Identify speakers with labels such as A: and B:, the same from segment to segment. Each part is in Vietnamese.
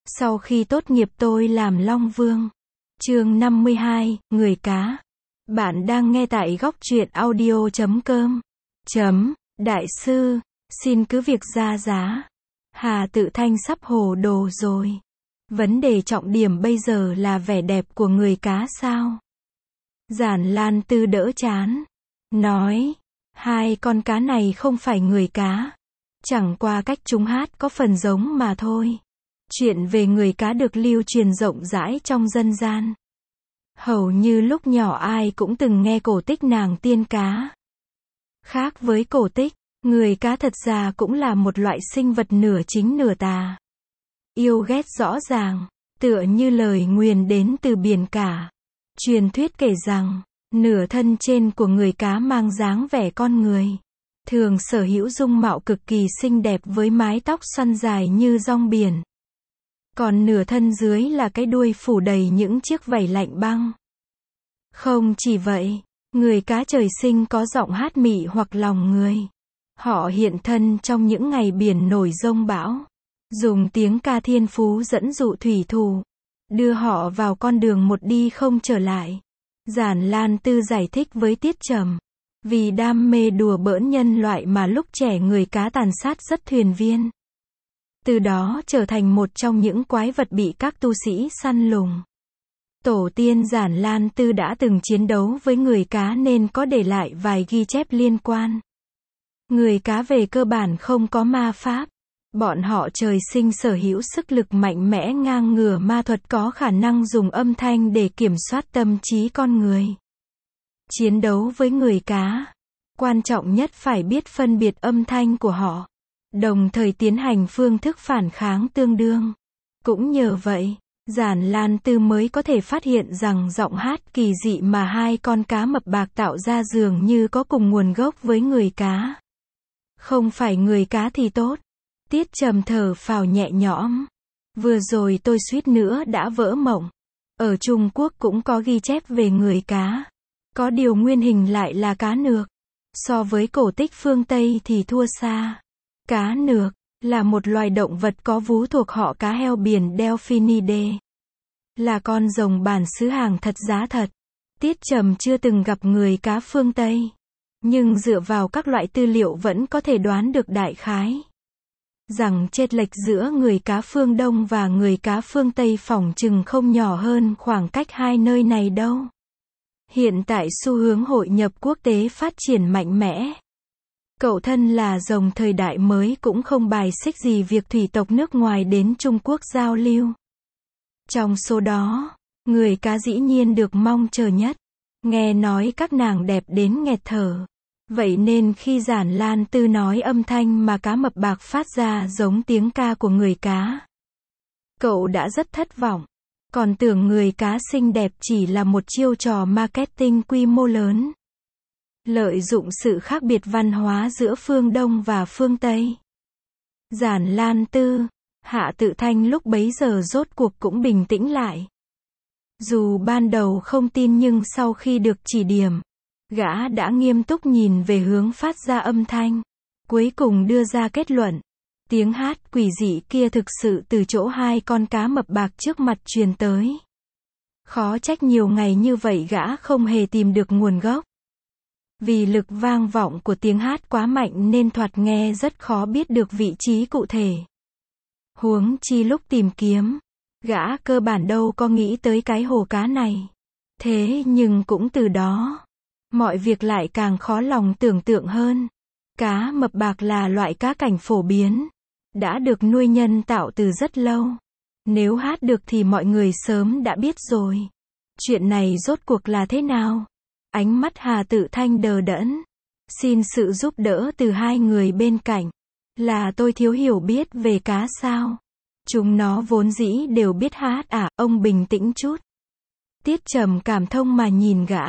A: Sau khi tốt nghiệp tôi làm Long Vương. Chương 52, Người cá. Bạn đang nghe tại góc truyện audio.com. Đại sư, xin cứ việc ra giá. Hà Tự Thanh sắp hồ đồ rồi. Vấn đề trọng điểm bây giờ là vẻ đẹp của người cá sao? Giản Lan Tư đỡ chán. Nói, hai con cá này không phải người cá. Chẳng qua cách chúng hát có phần giống mà thôi. Chuyện về người cá được lưu truyền rộng rãi trong dân gian. Hầu như lúc nhỏ ai cũng từng nghe cổ tích nàng tiên cá. Khác với cổ tích, người cá thật ra cũng là một loại sinh vật nửa chính nửa tà. Yêu ghét rõ ràng, tựa như lời nguyền đến từ biển cả. Truyền thuyết kể rằng, nửa thân trên của người cá mang dáng vẻ con người. Thường sở hữu dung mạo cực kỳ xinh đẹp với mái tóc xoăn dài như rong biển. Còn nửa thân dưới là cái đuôi phủ đầy những chiếc vảy lạnh băng. Không chỉ vậy, người cá trời sinh có giọng hát mị hoặc lòng người. Họ hiện thân trong những ngày biển nổi giông bão. Dùng tiếng ca thiên phú dẫn dụ thủy thủ. Đưa họ vào con đường một đi không trở lại. Giản Lan Tư giải thích với Tiết Trầm. Vì đam mê đùa bỡn nhân loại mà lúc trẻ người cá tàn sát rất thuyền viên. Từ đó trở thành một trong những quái vật bị các tu sĩ săn lùng. Tổ tiên Giản Lan Tư đã từng chiến đấu với người cá nên có để lại vài ghi chép liên quan. Người cá về cơ bản không có ma pháp. Bọn họ trời sinh sở hữu sức lực mạnh mẽ ngang ngửa ma thuật, có khả năng dùng âm thanh để kiểm soát tâm trí con người. Chiến đấu với người cá, quan trọng nhất phải biết phân biệt âm thanh của họ, đồng thời tiến hành phương thức phản kháng tương đương. Cũng nhờ vậy, Giản Lan Tư mới có thể phát hiện rằng giọng hát kỳ dị mà hai con cá mập bạc tạo ra dường như có cùng nguồn gốc với người cá. Không phải người cá thì tốt. Tiết Trầm thở phào nhẹ nhõm. Vừa rồi tôi suýt nữa đã vỡ mộng. Ở Trung Quốc cũng có ghi chép về người cá. Có điều nguyên hình lại là cá nược. So với cổ tích phương Tây thì thua xa. Cá nược là một loài động vật có vú thuộc họ cá heo biển Delphinidae. Là con rồng bản xứ hàng thật giá thật. Tiết Trầm chưa từng gặp người cá phương Tây. Nhưng dựa vào các loại tư liệu vẫn có thể đoán được đại khái. Rằng chênh lệch giữa người cá phương Đông và người cá phương Tây phỏng chừng không nhỏ hơn khoảng cách hai nơi này đâu. Hiện tại xu hướng hội nhập quốc tế phát triển mạnh mẽ. Cậu thân là rồng thời đại mới cũng không bài xích gì việc thủy tộc nước ngoài đến Trung Quốc giao lưu. Trong số đó, người cá dĩ nhiên được mong chờ nhất. Nghe nói các nàng đẹp đến nghẹt thở. Vậy nên khi Giản Lan Tư nói âm thanh mà cá mập bạc phát ra giống tiếng ca của người cá, cậu đã rất thất vọng. Còn tưởng người cá xinh đẹp chỉ là một chiêu trò marketing quy mô lớn. Lợi dụng sự khác biệt văn hóa giữa phương Đông và phương Tây. Giản Lan Tư, Hạ Tự Thanh lúc bấy giờ rốt cuộc cũng bình tĩnh lại. Dù ban đầu không tin nhưng sau khi được chỉ điểm, gã đã nghiêm túc nhìn về hướng phát ra âm thanh. Cuối cùng đưa ra kết luận. Tiếng hát quỷ dị kia thực sự từ chỗ hai con cá mập bạc trước mặt truyền tới. Khó trách nhiều ngày như vậy gã không hề tìm được nguồn gốc. Vì lực vang vọng của tiếng hát quá mạnh nên thoạt nghe rất khó biết được vị trí cụ thể. Huống chi lúc tìm kiếm, gã cơ bản đâu có nghĩ tới cái hồ cá này. Thế nhưng cũng từ đó, mọi việc lại càng khó lòng tưởng tượng hơn. Cá mập bạc là loại cá cảnh phổ biến, đã được nuôi nhân tạo từ rất lâu. Nếu hát được thì mọi người sớm đã biết rồi. Chuyện này rốt cuộc là thế nào? Ánh mắt Hà Tự Thanh đờ đẫn. Xin sự giúp đỡ từ hai người bên cạnh. Là tôi thiếu hiểu biết về cá sao? Chúng nó vốn dĩ đều biết hát à? Ông bình tĩnh chút. Tiết Trầm cảm thông mà nhìn gã.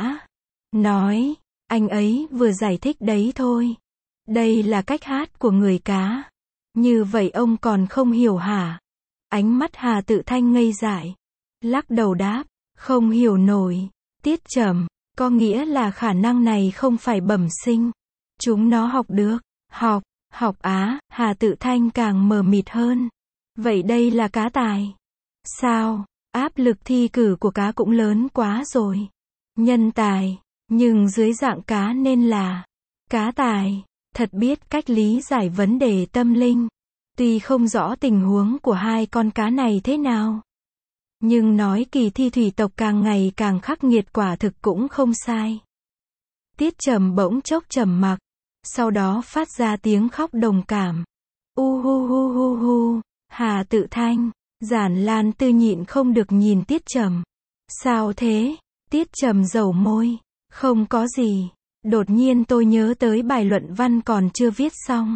A: Nói, anh ấy vừa giải thích đấy thôi. Đây là cách hát của người cá. Như vậy ông còn không hiểu hả? Ánh mắt Hà Tự Thanh ngây dại. Lắc đầu đáp, không hiểu nổi. Tiết Trầm, có nghĩa là khả năng này không phải bẩm sinh. Chúng nó học được. Học á, Hà Tự Thanh càng mờ mịt hơn. Vậy đây là cá tài. Sao, áp lực thi cử của cá cũng lớn quá rồi. Nhân tài, nhưng dưới dạng cá nên là cá tài, thật biết cách lý giải vấn đề tâm linh. Tuy không rõ tình huống của hai con cá này thế nào, nhưng nói kỳ thi thủy tộc càng ngày càng khắc nghiệt quả thực cũng không sai. Tiết Trầm bỗng chốc trầm mặc, sau đó phát ra tiếng khóc đồng cảm. Hu hu hu hu, Hà Tự Thanh, Giản Lan Tư nhịn không được nhìn Tiết Trầm. Sao thế? Tiết Trầm dầu môi. Không có gì. Đột nhiên tôi nhớ tới bài luận văn còn chưa viết xong.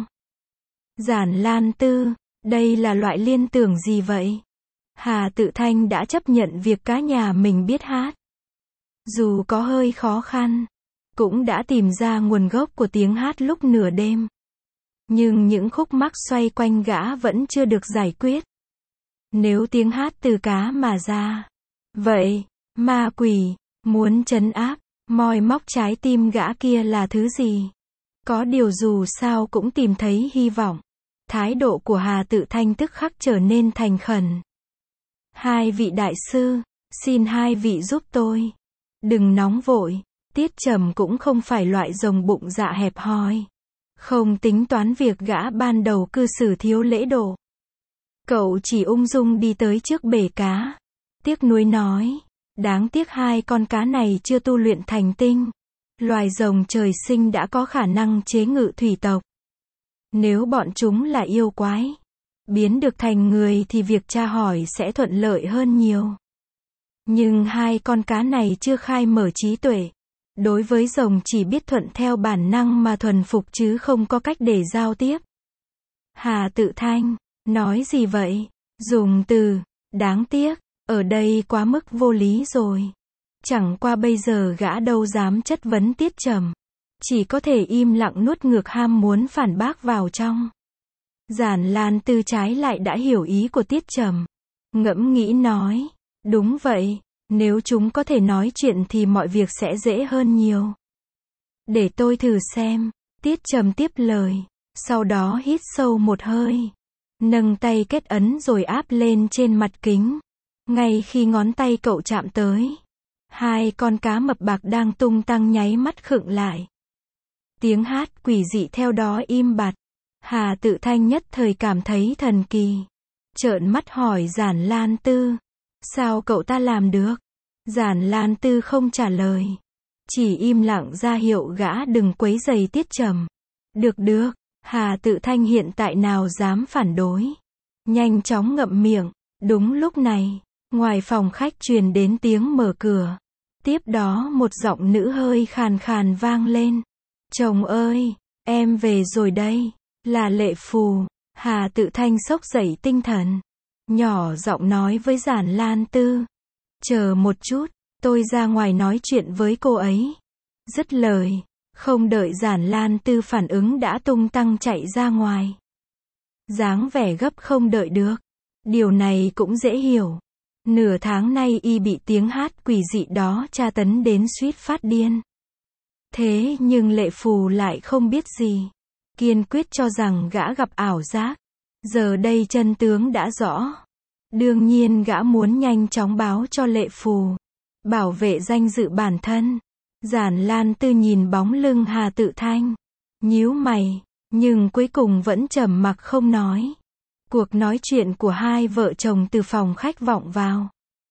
A: Giản Lan Tư, đây là loại liên tưởng gì vậy? Hà Tự Thanh đã chấp nhận việc cá nhà mình biết hát. Dù có hơi khó khăn, cũng đã tìm ra nguồn gốc của tiếng hát lúc nửa đêm. Nhưng những khúc mắc xoay quanh gã vẫn chưa được giải quyết. Nếu tiếng hát từ cá mà ra, vậy, ma quỷ, muốn trấn áp, moi móc trái tim gã kia là thứ gì? Có điều dù sao cũng tìm thấy hy vọng. Thái độ của Hà Tự Thanh tức khắc trở nên thành khẩn. Hai vị đại sư, xin hai vị giúp tôi. Đừng nóng vội, Tiết Trầm cũng không phải loại rồng bụng dạ hẹp hòi. Không tính toán việc gã ban đầu cư xử thiếu lễ độ. Cậu chỉ ung dung đi tới trước bể cá. Tiếc nuối nói, đáng tiếc hai con cá này chưa tu luyện thành tinh. Loài rồng trời sinh đã có khả năng chế ngự thủy tộc. Nếu bọn chúng là yêu quái, biến được thành người thì việc tra hỏi sẽ thuận lợi hơn nhiều. Nhưng hai con cá này chưa khai mở trí tuệ. Đối với rồng chỉ biết thuận theo bản năng mà thuần phục chứ không có cách để giao tiếp. Hà Tự Thanh, nói gì vậy? Dùng từ, đáng tiếc, ở đây quá mức vô lý rồi. Chẳng qua bây giờ gã đâu dám chất vấn Tiết Trầm. Chỉ có thể im lặng nuốt ngược ham muốn phản bác vào trong. Giản Lan Tư trái lại đã hiểu ý của Tiết Trầm. Ngẫm nghĩ nói, đúng vậy, nếu chúng có thể nói chuyện thì mọi việc sẽ dễ hơn nhiều. Để tôi thử xem, Tiết Trầm tiếp lời, sau đó hít sâu một hơi. Nâng tay kết ấn rồi áp lên trên mặt kính. Ngay khi ngón tay cậu chạm tới, hai con cá mập bạc đang tung tăng nháy mắt khựng lại. Tiếng hát quỷ dị theo đó im bặt. Hà Tự Thanh nhất thời cảm thấy thần kỳ. Trợn mắt hỏi Giản Lan Tư, sao cậu ta làm được? Giản Lan Tư không trả lời, chỉ im lặng ra hiệu gã đừng quấy rầy Tiết Trầm. Được, Hà Tự Thanh hiện tại nào dám phản đối. Nhanh chóng ngậm miệng. Đúng lúc này, ngoài phòng khách truyền đến tiếng mở cửa. Tiếp đó một giọng nữ hơi khàn khàn vang lên. Chồng ơi, em về rồi đây. Là Lệ Phù. Hà Tự Thanh xốc dậy tinh thần. Nhỏ giọng nói với Giản Lan Tư. Chờ một chút, tôi ra ngoài nói chuyện với cô ấy. Dứt lời, không đợi Giản Lan Tư phản ứng đã tung tăng chạy ra ngoài. Dáng vẻ gấp không đợi được. Điều này cũng dễ hiểu. Nửa tháng nay y bị tiếng hát quỷ dị đó tra tấn đến suýt phát điên. Thế nhưng Lệ Phù lại không biết gì. Kiên quyết cho rằng gã gặp ảo giác. Giờ đây chân tướng đã rõ. Đương nhiên gã muốn nhanh chóng báo cho Lệ Phù. Bảo vệ danh dự bản thân. Giản Lan Tư nhìn bóng lưng Hà Tự Thanh. Nhíu mày. Nhưng cuối cùng vẫn trầm mặc không nói. Cuộc nói chuyện của hai vợ chồng từ phòng khách vọng vào.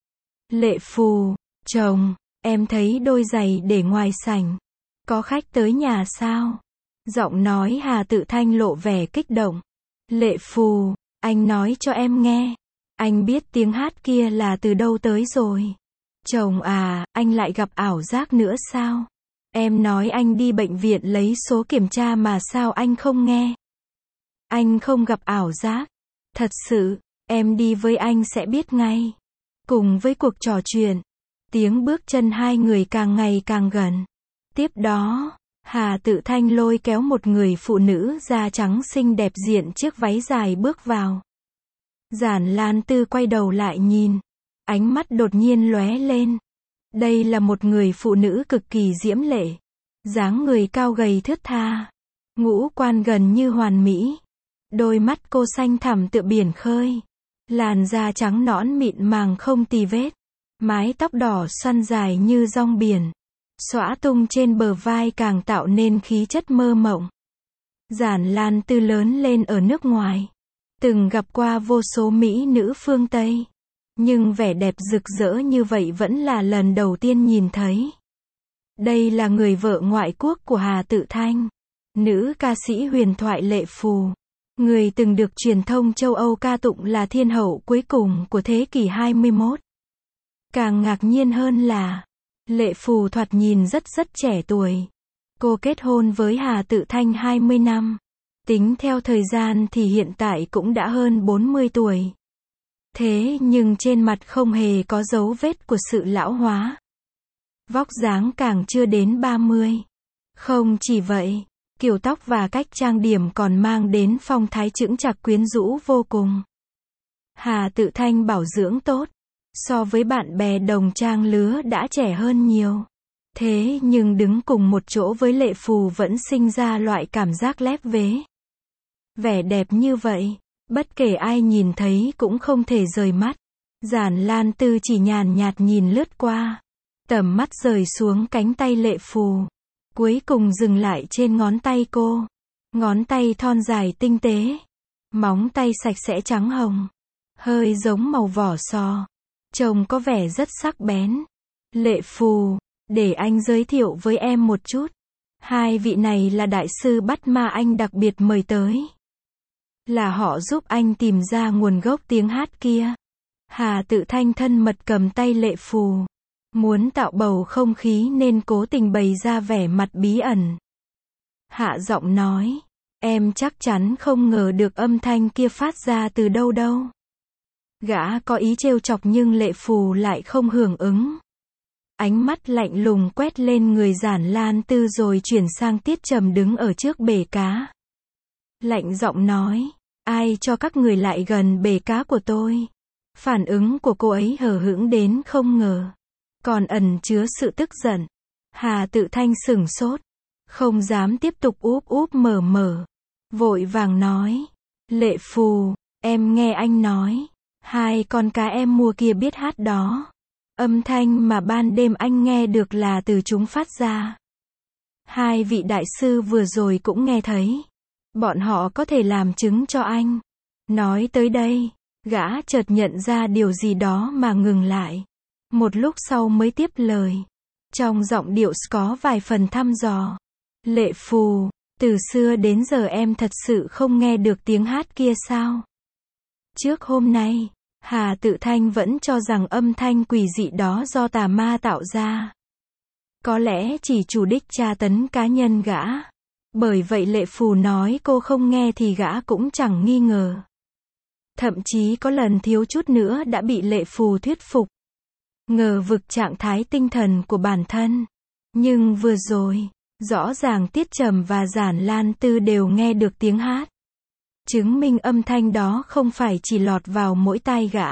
A: Lệ Phù, chồng, em thấy đôi giày để ngoài sảnh. Có khách tới nhà sao? Giọng nói Hà Tự Thanh lộ vẻ kích động. Lệ Phù, anh nói cho em nghe. Anh biết tiếng hát kia là từ đâu tới rồi. Chồng à, anh lại gặp ảo giác nữa sao? Em nói anh đi bệnh viện lấy số kiểm tra mà sao anh không nghe? Anh không gặp ảo giác. Thật sự, em đi với anh sẽ biết ngay. Cùng với cuộc trò chuyện, tiếng bước chân hai người càng ngày càng gần. Tiếp đó, Hà Tự Thanh lôi kéo một người phụ nữ da trắng xinh đẹp diện chiếc váy dài bước vào. Giản Lan Tư quay đầu lại nhìn. Ánh mắt đột nhiên lóe lên. Đây là một người phụ nữ cực kỳ diễm lệ. Dáng người cao gầy thướt tha. Ngũ quan gần như hoàn mỹ. Đôi mắt cô xanh thẳm tựa biển khơi. Làn da trắng nõn mịn màng không tì vết. Mái tóc đỏ xoăn dài như rong biển. Xõa tung trên bờ vai càng tạo nên khí chất mơ mộng. Giản Lan Tư lớn lên ở nước ngoài. Từng gặp qua vô số mỹ nữ phương Tây. Nhưng vẻ đẹp rực rỡ như vậy vẫn là lần đầu tiên nhìn thấy. Đây là người vợ ngoại quốc của Hà Tự Thanh. Nữ ca sĩ huyền thoại Lệ Phù. Người từng được truyền thông châu Âu ca tụng là thiên hậu cuối cùng của thế kỷ 21. Càng ngạc nhiên hơn là, Lệ Phù thoạt nhìn rất trẻ tuổi. Cô kết hôn với Hà Tự Thanh 20 năm. Tính theo thời gian thì hiện tại cũng đã hơn 40 tuổi. Thế nhưng trên mặt không hề có dấu vết của sự lão hóa. Vóc dáng càng chưa đến 30. Không chỉ vậy, kiểu tóc và cách trang điểm còn mang đến phong thái chững chạc quyến rũ vô cùng. Hà Tự Thanh bảo dưỡng tốt. So với bạn bè đồng trang lứa đã trẻ hơn nhiều. Thế nhưng đứng cùng một chỗ với Lệ Phù vẫn sinh ra loại cảm giác lép vế. Vẻ đẹp như vậy, bất kể ai nhìn thấy cũng không thể rời mắt. Giản Lan Tư chỉ nhàn nhạt nhìn lướt qua. Tầm mắt rời xuống cánh tay Lệ Phù. Cuối cùng dừng lại trên ngón tay cô. Ngón tay thon dài tinh tế. Móng tay sạch sẽ trắng hồng. Hơi giống màu vỏ sò. Trông có vẻ rất sắc bén. Lệ Phù, để anh giới thiệu với em một chút. Hai vị này là đại sư bắt ma anh đặc biệt mời tới. Là họ giúp anh tìm ra nguồn gốc tiếng hát kia. Hà Tự Thanh thân mật cầm tay Lệ Phù. Muốn tạo bầu không khí nên cố tình bày ra vẻ mặt bí ẩn. Hạ giọng nói, em chắc chắn không ngờ được âm thanh kia phát ra từ đâu đâu. Gã có ý trêu chọc nhưng Lệ Phù lại không hưởng ứng. Ánh mắt lạnh lùng quét lên người Giản Lan Tư rồi chuyển sang Tiết Trầm đứng ở trước bể cá. Lạnh giọng nói, ai cho các người lại gần bể cá của tôi? Phản ứng của cô ấy hờ hững đến không ngờ. Còn ẩn chứa sự tức giận. Hà Tự Thanh sửng sốt. Không dám tiếp tục úp úp mở mở. Vội vàng nói. Lệ Phù, em nghe anh nói. Hai con cá em mua kia biết hát đó. Âm thanh mà ban đêm anh nghe được là từ chúng phát ra. Hai vị đại sư vừa rồi cũng nghe thấy. Bọn họ có thể làm chứng cho anh. Nói tới đây, gã chợt nhận ra điều gì đó mà ngừng lại. Một lúc sau mới tiếp lời. Trong giọng điệu có vài phần thăm dò. Lệ Phù, từ xưa đến giờ em thật sự không nghe được tiếng hát kia sao? Trước hôm nay, Hà Tự Thanh vẫn cho rằng âm thanh quỷ dị đó do tà ma tạo ra. Có lẽ chỉ chủ đích tra tấn cá nhân gã. Bởi vậy Lệ Phù nói cô không nghe thì gã cũng chẳng nghi ngờ. Thậm chí có lần thiếu chút nữa đã bị Lệ Phù thuyết phục. Ngờ vực trạng thái tinh thần của bản thân. Nhưng vừa rồi, rõ ràng Tiết Trầm và Giản Lan Tư đều nghe được tiếng hát. Chứng minh âm thanh đó không phải chỉ lọt vào mỗi tai gã.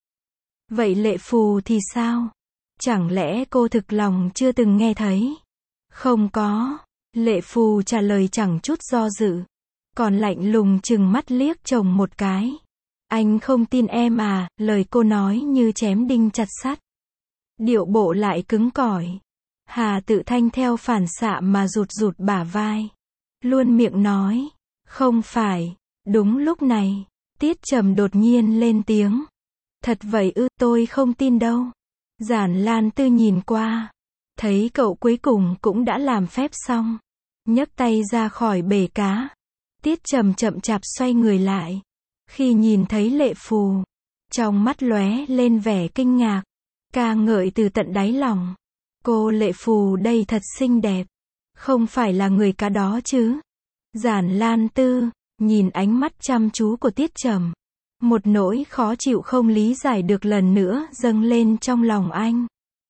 A: Vậy Lệ Phù thì sao? Chẳng lẽ cô thực lòng chưa từng nghe thấy? Không có. Lệ Phù trả lời chẳng chút do dự. Còn lạnh lùng trừng mắt liếc chồng một cái. Anh không tin em à? Lời cô nói như chém đinh chặt sắt. Điệu bộ lại cứng cỏi. Hà Tự Thanh theo phản xạ mà rụt bả vai. Luôn miệng nói. Không phải. Đúng lúc này, Tiết Trầm đột nhiên lên tiếng. Thật vậy ư? Tôi không tin đâu. Giản Lan Tư nhìn qua. Thấy cậu cuối cùng cũng đã làm phép xong. Nhấc tay ra khỏi bể cá. Tiết Trầm chậm chạp xoay người lại. Khi nhìn thấy Lệ Phù, trong mắt lóe lên vẻ kinh ngạc. Ca ngợi từ tận đáy lòng. Cô Lệ Phù đây thật xinh đẹp. Không phải là người cá đó chứ? Giản Lan Tư nhìn ánh mắt chăm chú của Tiết Trầm. Một nỗi khó chịu không lý giải được lần nữa dâng lên trong lòng anh.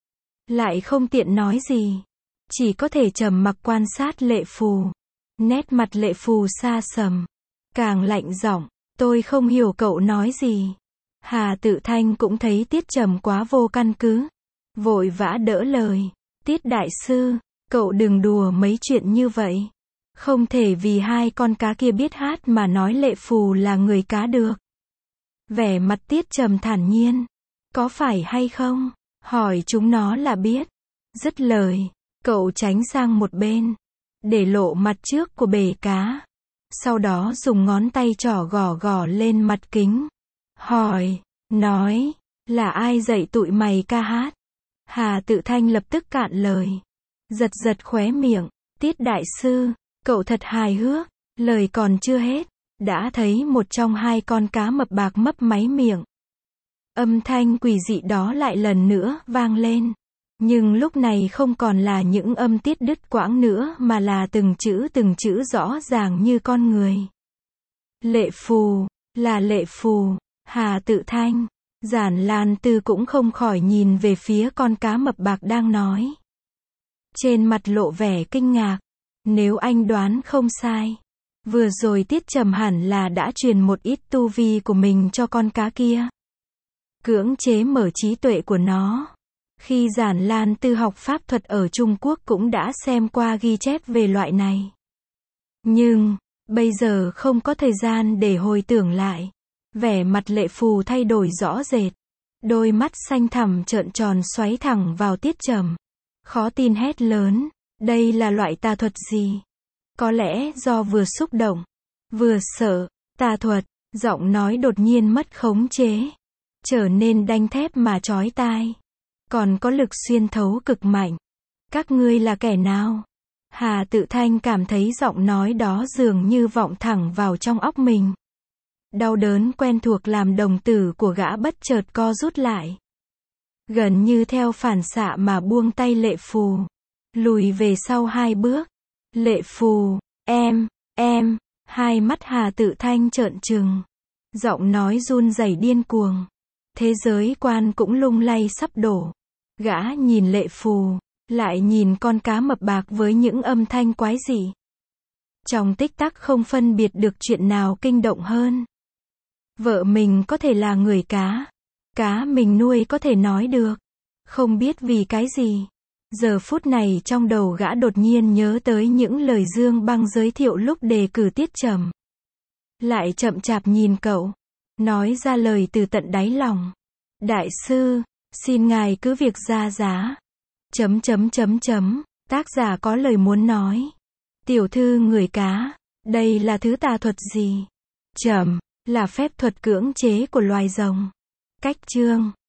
A: Lại không tiện nói gì. Chỉ có thể trầm mặc quan sát Lệ Phù. Nét mặt Lệ Phù xa sầm. Càng lạnh giọng. Tôi không hiểu cậu nói gì. Hà Tự Thanh cũng thấy Tiết Trầm quá vô căn cứ. Vội vã đỡ lời. Tiết đại sư, cậu đừng đùa mấy chuyện như vậy. Không thể vì hai con cá kia biết hát mà nói Lệ Phù là người cá được. Vẻ mặt Tiết Trầm thản nhiên. Có phải hay không? Hỏi chúng nó là biết. Dứt lời, cậu tránh sang một bên, để lộ mặt trước của bể cá. Sau đó dùng ngón tay trỏ gõ gõ lên mặt kính. Hỏi, nói, là ai dạy tụi mày ca hát? Hà Tự Thanh lập tức cạn lời. Giật giật khóe miệng. Tiết đại sư, cậu thật hài hước. Lời còn chưa hết, đã thấy một trong hai con cá mập bạc mấp máy miệng. Âm thanh quỷ dị đó lại lần nữa vang lên. Nhưng lúc này không còn là những âm tiết đứt quãng nữa mà là từng chữ rõ ràng như con người. Lệ phù, là lệ phù. Hà Tự Thanh, Giản Lan Tư cũng không khỏi nhìn về phía con cá mập bạc đang nói. Trên mặt lộ vẻ kinh ngạc. Nếu anh đoán không sai, vừa rồi Tiết Trầm hẳn là đã truyền một ít tu vi của mình cho con cá kia. Cưỡng chế mở trí tuệ của nó. Khi Giản Lan Tư học pháp thuật ở Trung Quốc cũng đã xem qua ghi chép về loại này. Nhưng, bây giờ không có thời gian để hồi tưởng lại. Vẻ mặt lệ phù thay đổi rõ rệt. Đôi mắt xanh thẳm trợn tròn xoáy thẳng vào Tiết Trầm. Khó tin hét lớn. Đây là loại tà thuật gì? Có lẽ do vừa xúc động, vừa sợ. Tà thuật, giọng nói đột nhiên mất khống chế. Trở nên đanh thép mà chói tai. Còn có lực xuyên thấu cực mạnh. Các ngươi là kẻ nào? Hà Tự Thanh cảm thấy giọng nói đó dường như vọng thẳng vào trong óc mình. Đau đớn quen thuộc làm đồng tử của gã bất chợt co rút lại. Gần như theo phản xạ mà buông tay lệ phù. Lùi về sau 2 bước. Lệ phù, em, hai mắt Hà Tự Thanh trợn trừng. Giọng nói run rẩy điên cuồng. Thế giới quan cũng lung lay sắp đổ. Gã nhìn lệ phù, lại nhìn con cá mập bạc với những âm thanh quái dị. Trong tích tắc không phân biệt được chuyện nào kinh động hơn. Vợ mình có thể là người cá. Cá mình nuôi có thể nói được. Không biết vì cái gì. Giờ phút này trong đầu gã đột nhiên nhớ tới những lời Dương Băng giới thiệu lúc đề cử Tiết Trầm. Lại chậm chạp nhìn cậu. Nói ra lời từ tận đáy lòng. Đại sư, xin ngài cứ việc ra giá. Tác giả có lời muốn nói. Tiểu thư người cá, đây là thứ tà thuật gì? Là phép thuật cưỡng chế của loài rồng. Cách chương